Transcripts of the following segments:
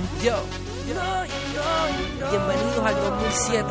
Yo, bienvenidos al 2007,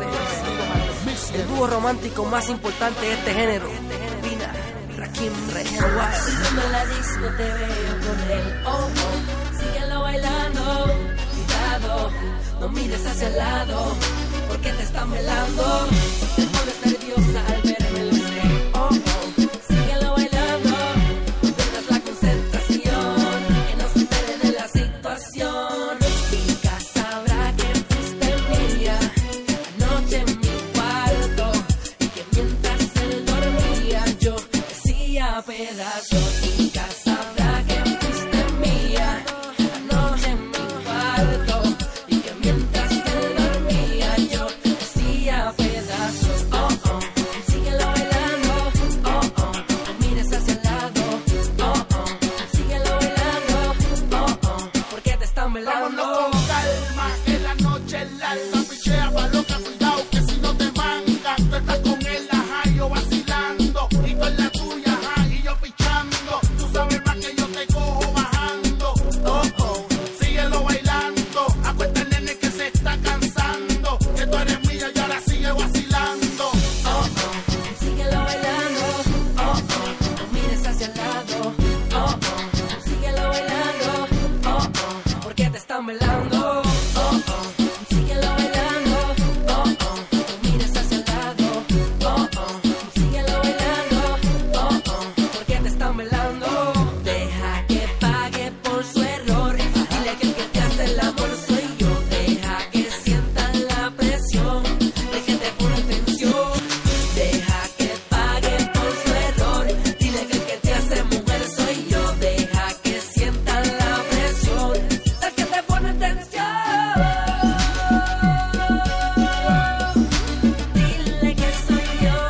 el dúo romántico más importante de este género. Pina, Rakim, Rehan Wild. Cuando en la disco te veo con él, oh, oh, síguelo bailando, cuidado, no mires hacia el lado, porque te están velando, te pones nerviosa al verme, lo sé, oh, oh, síguelo bailando, no pierdas la concentración, que no se entere de la situación. Nunca sabrá que fuiste mía, anoche en mi cuarto, y que mientras él dormía, yo decía pedazos. Nunca sabrá que fuiste mía, anoche en mi cuarto, y que mientras él dormía, yo decía pedazos. Oh, oh, síguelo bailando, oh, oh, no mires hacia el lado, oh, oh, síguelo bailando, oh, oh, porque te están velando. Vámonos con calma, que la noche es larga, pichea pa' loca, cuidado que si no te mangan, tú estás con él, ajá, y yo vacilando, y con la tuya, ajá, y yo pichando, tú sabes más que yo te cojo bajando, oh, oh, síguelo bailando, acuesta el nene que se está cansando, que tú eres mía y ahora sigue vacilando, Oh, oh, síguelo bailando, oh, oh, no mires hacia el lado, oh, oh, síguelo bailando, oh, oh, porque te están velando, oh, oh, síguelo bailando, oh, oh, no mires hacia el lado, oh, oh, síguelo bailando, oh, oh, porque te están velando. Deja que pague por su error, dile que el que te hace el amor soy yo, deja que sientan la presión, de que te pone tensión. Deja que pague por su error, dile que el que te hace mujer soy yo, deja que sientan la presión, de que te pone tensión. Dile que soy yo.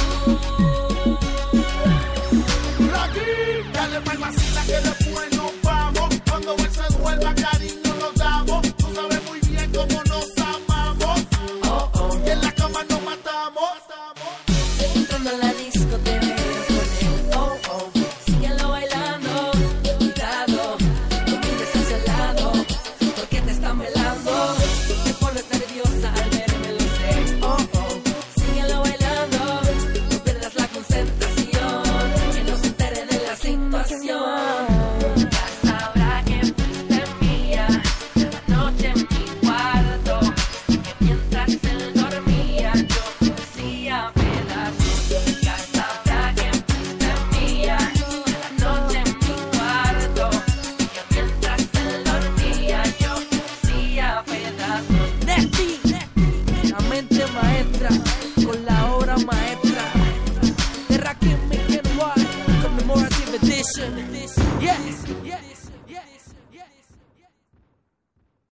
Aquí, dale pa'l vacila que después nos vamos, cuando él se duerma cariño nos damos, tú sabes muy bien cómo nos amamos, Oh, oh, y en la cama nos matamos. entrando a la disco te veo con él, oh, oh, síguelo bailando, cuidado, no mires hacia el lado, porque te están velando, te pones nerviosa al verme, lo sé, oh, oh, síguelo bailando, no pierdas la concentración, que no se entere de la situación. Nunca sabrá que fuiste mía, anoche en mi cuarto, que mientras él dormía, yo decía pedazos. Nunca sabrá que fuiste mía, anoche en mi cuarto, que mientras él dormía, yo decía pedazos. Nesti, la mente maestra, con la obra maestra de Rakim, Rehan Wild, Commemorative Edition. Yes, yes.